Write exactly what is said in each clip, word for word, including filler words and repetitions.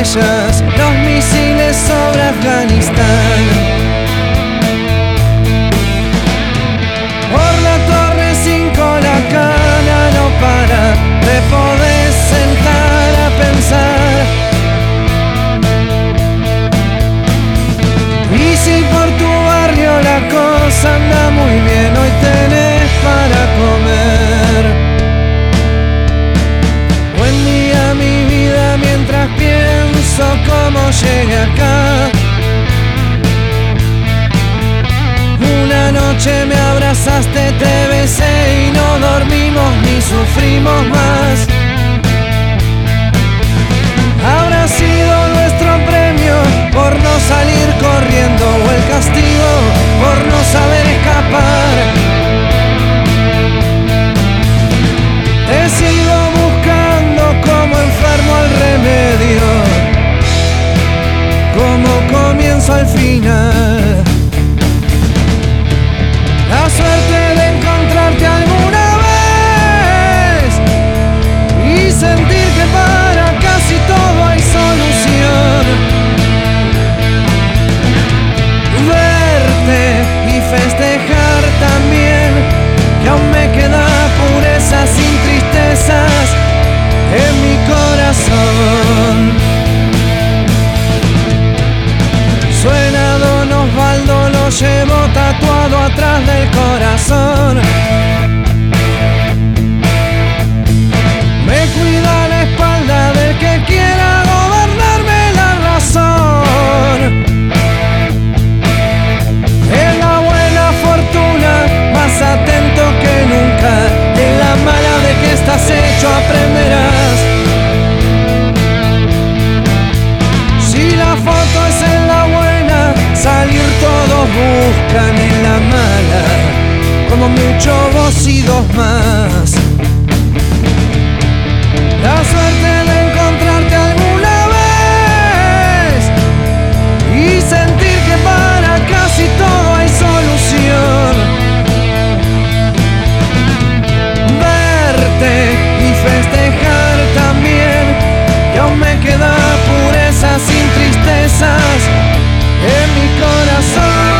estrellas, los misiles sobre Afganistán. Por la torre cinco la cana no para, te podés sentar a pensar. Y si por tu barrio la cosa anda muy bien, hoy tenés para comer. Buen día mi vida mientras pienso cómo llegué acá. Una noche me abrazaste, te besé y no dormimos ni sufrimos más. Habrá sido nuestro premio por no salir corriendo o el castigo por no saber escapar. Te sigo buscando como enfermo al remedio, como comienzo al final. La suerte de encontrarte alguna vez y sentir que para casi todo hay solución. Verte y festejar también, que aún me queda pureza sin tristezas en mi corazón. Suena Don Osvaldo, lo llevo tatuado atrás del corazón. Me cuida la espalda del que quiera gobernarme la razón. En la buena fortuna, más atento que nunca. En la mala de que estás hecho aprenderás. Si la foto es en la buena, salir todos buscan en la mala, como mucho vos y dos más. La suerte de encontrarte alguna vez y sentir que para casi todo hay solución. Verte y festejar también, que aún me queda pureza sin tristezas en mi corazón.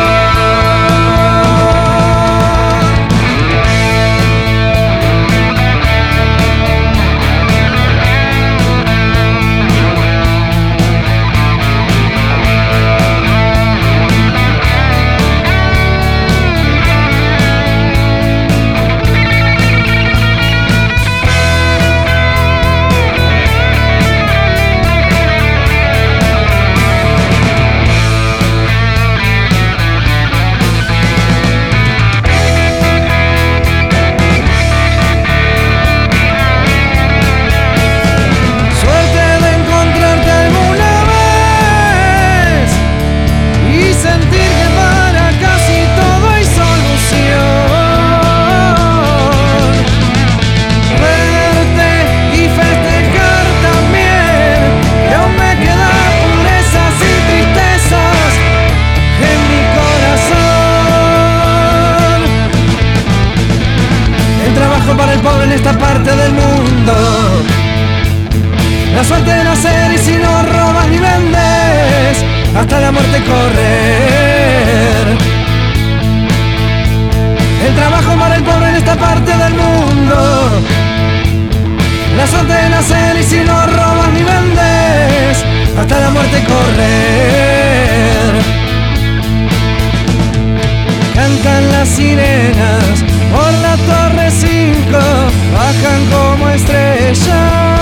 Para el pobre en esta parte del mundo, la suerte de nacer y si no robas ni vendes, hasta la muerte correr. El trabajo para el pobre en esta parte del mundo, la suerte de nacer y si no robas ni vendes, hasta la muerte correr. Cantan las sirenas por la torre cinco, bajan como estrellas.